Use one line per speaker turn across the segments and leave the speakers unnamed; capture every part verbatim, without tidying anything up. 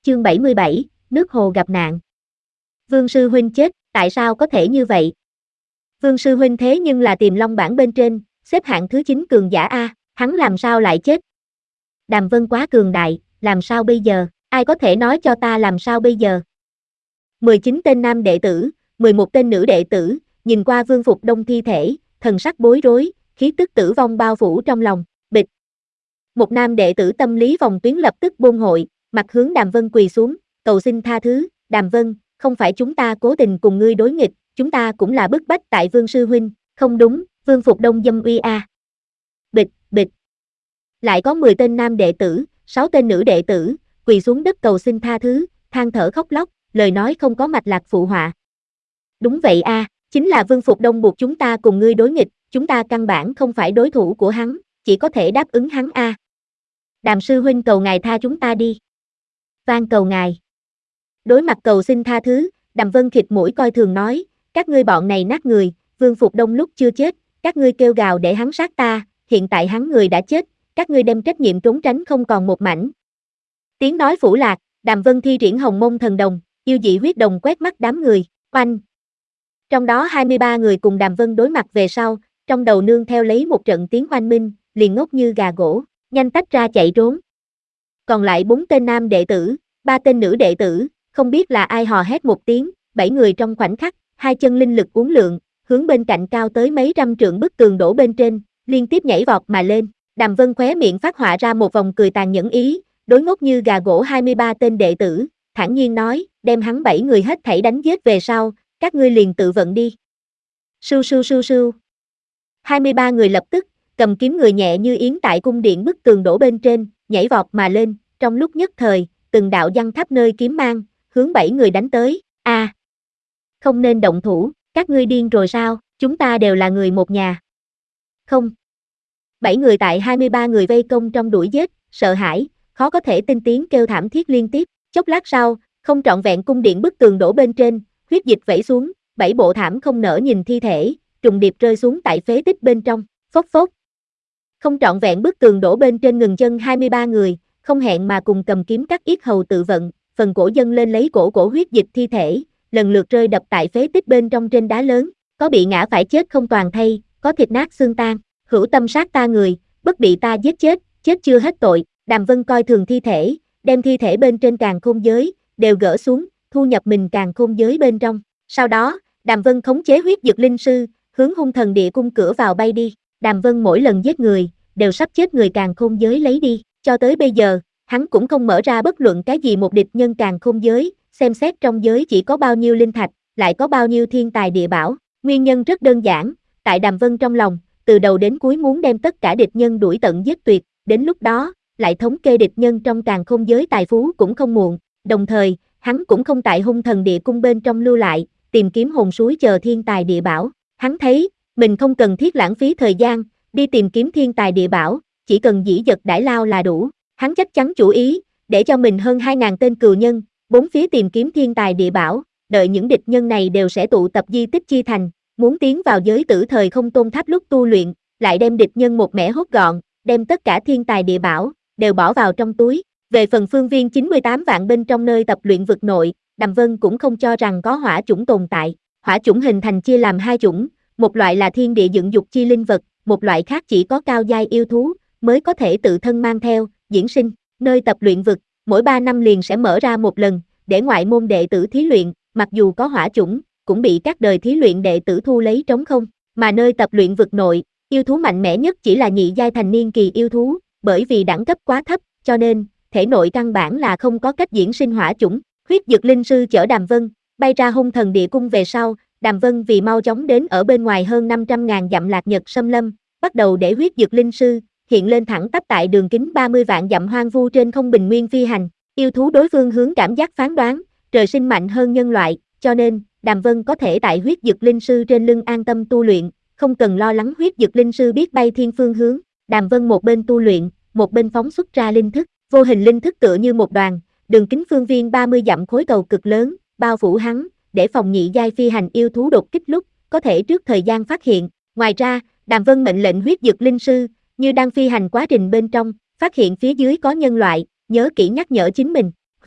chương bảy mươi bảy, nước hồ gặp nạn. Vương sư huynh chết, tại sao có thể như vậy? Vương sư huynh thế nhưng là Tiềm Long bảng bên trên, xếp hạng thứ chín cường giả A, hắn làm sao lại chết? Đàm Vân quá cường đại, làm sao bây giờ? Ai có thể nói cho ta làm sao bây giờ? mười chín tên nam đệ tử, mười một tên nữ đệ tử, nhìn qua Vương Phục Đông thi thể, thần sắc bối rối, khí tức tử vong bao phủ trong lòng, bịch. Một nam đệ tử tâm lý vòng tuyến lập tức buông hội, mặt hướng Đàm Vân quỳ xuống, cầu xin tha thứ, Đàm Vân, không phải chúng ta cố tình cùng ngươi đối nghịch, chúng ta cũng là bức bách tại Vương sư huynh, không đúng, Vương Phục Đông dâm uy a. Bịch, bịch. Lại có mười tên nam đệ tử, sáu tên nữ đệ tử, quỳ xuống đất cầu xin tha thứ, than thở khóc lóc, lời nói không có mạch lạc phụ họa. Đúng vậy a, chính là Vương Phục Đông buộc chúng ta cùng ngươi đối nghịch, chúng ta căn bản không phải đối thủ của hắn, chỉ có thể đáp ứng hắn a. Đàm sư huynh cầu ngài tha chúng ta đi. Van cầu ngài. Đối mặt cầu xin tha thứ, Đàm Vân khịt mũi coi thường nói, các ngươi bọn này nát người, Vương Phục Đông lúc chưa chết, các ngươi kêu gào để hắn sát ta, hiện tại hắn người đã chết, các ngươi đem trách nhiệm trốn tránh không còn một mảnh. Tiếng nói phủ lạc, Đàm Vân thi triển Hồng Mông thần đồng, yêu dị huyết đồng quét mắt đám người, oanh. Trong đó hai mươi ba người cùng Đàm Vân đối mặt về sau, trong đầu nương theo lấy một trận tiếng oanh minh, liền ngốc như gà gỗ, nhanh tách ra chạy trốn. Còn lại bốn tên nam đệ tử, ba tên nữ đệ tử, không biết là ai hò hét một tiếng, bảy người trong khoảnh khắc, hai chân linh lực uốn lượn, hướng bên cạnh cao tới mấy trăm trượng bức tường đổ bên trên, liên tiếp nhảy vọt mà lên. Đàm Vân khóe miệng phát họa ra một vòng cười tàn nhẫn ý, đối ngốc như gà gỗ hai mươi ba tên đệ tử, thản nhiên nói, đem hắn bảy người hết thảy đánh giết về sau, các ngươi liền tự vận đi. Sưu sưu sưu sưu. hai mươi ba người lập tức, cầm kiếm người nhẹ như yến tại cung điện bức tường đổ bên trên, nhảy vọt mà lên, trong lúc nhất thời, từng đạo giăng khắp nơi kiếm mang, hướng bảy người đánh tới, a, à, không nên động thủ, các ngươi điên rồi sao, chúng ta đều là người một nhà. Không. Bảy người tại hai mươi ba người vây công trong đuổi giết, sợ hãi, khó có thể tin tiếng kêu thảm thiết liên tiếp, chốc lát sau, không trọn vẹn cung điện bức tường đổ bên trên, huyết dịch vẩy xuống, bảy bộ thảm không nỡ nhìn thi thể, trùng điệp rơi xuống tại phế tích bên trong, phốc phốc. Không trọn vẹn bức tường đổ bên trên ngừng chân hai mươi ba người, không hẹn mà cùng cầm kiếm cắt yết hầu tự vận, phần cổ dâng lên lấy cổ cổ huyết dịch thi thể, lần lượt rơi đập tại phế tích bên trong trên đá lớn, có bị ngã phải chết không toàn thây, có thịt nát xương tan, hữu tâm sát ta người, bất bị ta giết chết, chết chưa hết tội. Đàm Vân coi thường thi thể, đem thi thể bên trên càn khôn giới, đều gỡ xuống, thu nhập mình càn khôn giới bên trong. Sau đó, Đàm Vân khống chế huyết dực linh sư, hướng hung thần địa cung cửa vào bay đi. Đàm Vân mỗi lần giết người, đều sắp chết người càn khôn giới lấy đi. Cho tới bây giờ, hắn cũng không mở ra bất luận cái gì một địch nhân càn khôn giới, xem xét trong giới chỉ có bao nhiêu linh thạch, lại có bao nhiêu thiên tài địa bảo. Nguyên nhân rất đơn giản, tại Đàm Vân trong lòng, từ đầu đến cuối muốn đem tất cả địch nhân đuổi tận giết tuyệt, đến lúc đó, lại thống kê địch nhân trong càn khôn giới tài phú cũng không muộn. Đồng thời, hắn cũng không tại hung thần địa cung bên trong lưu lại, tìm kiếm hồn suối chờ thiên tài địa bảo. Hắn thấy, mình không cần thiết lãng phí thời gian, đi tìm kiếm thiên tài địa bảo, chỉ cần dĩ dật đãi lao là đủ. Hắn chắc chắn chủ ý, để cho mình hơn hai nghìn tên cừu nhân, bốn phía tìm kiếm thiên tài địa bảo, đợi những địch nhân này đều sẽ tụ tập di tích chi thành, muốn tiến vào giới tử thời không tôn tháp lúc tu luyện, lại đem địch nhân một mẻ hốt gọn, đem tất cả thiên tài địa bảo, đều bỏ vào trong túi. Về phần phương viên chín mươi tám vạn bên trong nơi tập luyện vực nội, Đàm Vân cũng không cho rằng có hỏa chủng tồn tại. Hỏa chủng hình thành chia làm hai chủng, một loại là thiên địa dựng dục chi linh vật, một loại khác chỉ có cao giai yêu thú, mới có thể tự thân mang theo, diễn sinh. Nơi tập luyện vực, mỗi ba năm liền sẽ mở ra một lần, để ngoại môn đệ tử thí luyện, mặc dù có hỏa chủng, cũng bị các đời thí luyện đệ tử thu lấy trống không. Mà nơi tập luyện vực nội, yêu thú mạnh mẽ nhất chỉ là nhị giai thành niên kỳ yêu thú, bởi vì đẳng cấp quá thấp, cho nên, thể nội căn bản là không có cách diễn sinh hỏa chủng. Huyết dực linh sư chở Đàm Vân, bay ra hung thần địa cung về sau, Đàm Vân vì mau chóng đến ở bên ngoài hơn năm trăm ngàn dặm lạc nhật xâm lâm, bắt đầu để huyết dực linh sư, hiện lên thẳng tắp tại đường kính ba mươi vạn dặm hoang vu trên không bình nguyên phi hành. Yêu thú đối phương hướng cảm giác phán đoán, trời sinh mạnh hơn nhân loại, cho nên, Đàm Vân có thể tại huyết dực linh sư trên lưng an tâm tu luyện, không cần lo lắng huyết dực linh sư biết bay thiên phương hướng. Đàm Vân một bên tu luyện, một bên phóng xuất ra linh thức, vô hình linh thức tựa như một đoàn, đường kính phương viên ba mươi dặm khối cầu cực lớn, bao phủ hắn, để phòng nhị giai phi hành yêu thú đột kích lúc, có thể trước thời gian phát hiện. Ngoài ra, Đàm Vân mệnh lệnh huyết dực linh sư, như đang phi hành quá trình bên trong, phát hiện phía dưới có nhân loại, nhớ kỹ nhắc nhở chính mình.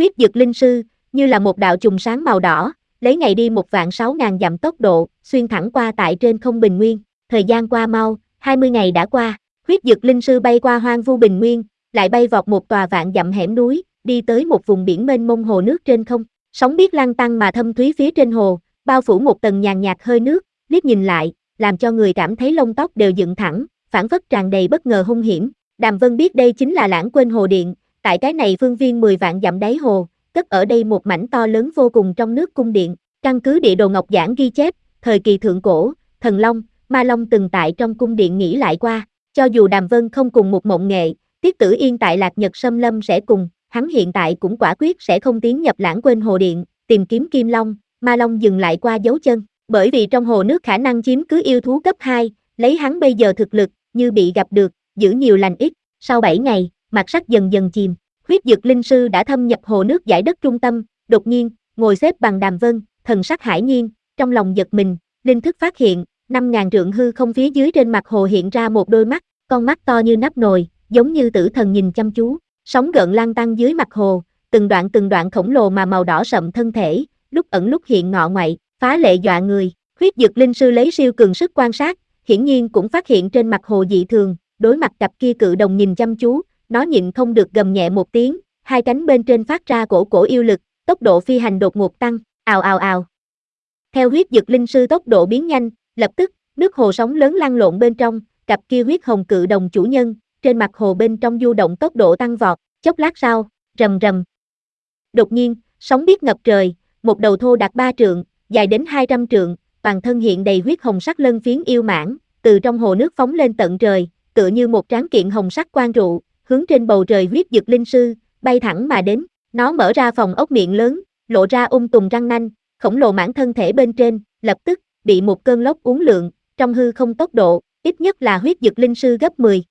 Huyết Dực Linh Sư, như là một đạo trùng sáng màu đỏ, lấy ngày đi một vạn sáu ngàn dặm tốc độ, xuyên thẳng qua tại trên không bình nguyên. Thời gian qua mau, hai mươi ngày đã qua, Huyết Dực Linh Sư bay qua hoang vu bình nguyên, lại bay vọt một tòa vạn dặm hẻm núi, đi tới một vùng biển mênh mông hồ nước trên không. Sóng biết lăn tăn mà thâm thúy phía trên hồ, bao phủ một tầng nhàn nhạt hơi nước, liếc nhìn lại, làm cho người cảm thấy lông tóc đều dựng thẳng, phảng phất tràn đầy bất ngờ hung hiểm. Đàm Vân biết đây chính là Lãng Quên Hồ Điện, tại cái này phương viên mười vạn dặm đáy hồ, cất ở đây một mảnh to lớn vô cùng trong nước cung điện. Căn cứ địa đồ ngọc giản ghi chép, thời kỳ thượng cổ, thần long, ma long từng tại trong cung điện nghỉ lại qua. Cho dù Đàm Vân không cùng một mộng nghệ, Tiết Tử Yên tại Lạc Nhật Sâm Lâm sẽ cùng, hắn hiện tại cũng quả quyết sẽ không tiến nhập Lãng Quên Hồ Điện, tìm kiếm Kim Long, Ma Long dừng lại qua dấu chân, bởi vì trong hồ nước khả năng chiếm cứ yêu thú cấp hai, lấy hắn bây giờ thực lực, như bị gặp được, giữ nhiều lành ít. Sau bảy ngày, mặt sắc dần dần chìm, Huyết Dực Linh Sư đã thâm nhập hồ nước dải đất trung tâm, đột nhiên, ngồi xếp bằng Đàm Vân, thần sắc hải nhiên, trong lòng giật mình, linh thức phát hiện, năm ngàn trượng hư không phía dưới trên mặt hồ hiện ra một đôi mắt, con mắt to như nắp nồi, giống như tử thần nhìn chăm chú, sóng gợn lan tăng dưới mặt hồ, từng đoạn từng đoạn khổng lồ mà màu đỏ sậm thân thể, lúc ẩn lúc hiện ngọ ngoại, phá lệ dọa người. Huyết Dực Linh Sư lấy siêu cường sức quan sát, hiển nhiên cũng phát hiện trên mặt hồ dị thường, đối mặt cặp kia cự đồng nhìn chăm chú, nó nhịn không được gầm nhẹ một tiếng, hai cánh bên trên phát ra cổ cổ yêu lực, tốc độ phi hành đột ngột tăng, ào ào ào. Theo Huyết Dực Linh Sư tốc độ biến nhanh, lập tức, nước hồ sóng lớn lăn lộn bên trong, cặp kia huyết hồng cự đồng chủ nhân, trên mặt hồ bên trong du động tốc độ tăng vọt, chốc lát sau, rầm rầm. Đột nhiên, sóng biết ngập trời, một đầu thô đạt ba trượng, dài đến hai trăm trượng, toàn thân hiện đầy huyết hồng sắc lân phiến yêu mãng, từ trong hồ nước phóng lên tận trời, tựa như một tráng kiện hồng sắc quang trụ, hướng trên bầu trời Huyết Dực Linh Sư, bay thẳng mà đến. Nó mở ra phòng ốc miệng lớn, lộ ra ung tùng răng nanh, khổng lồ mãng thân thể bên trên, lập tức bị một cơn lốc uốn lượn, trong hư không tốc độ, ít nhất là Huyết Dực Linh Sư gấp mười.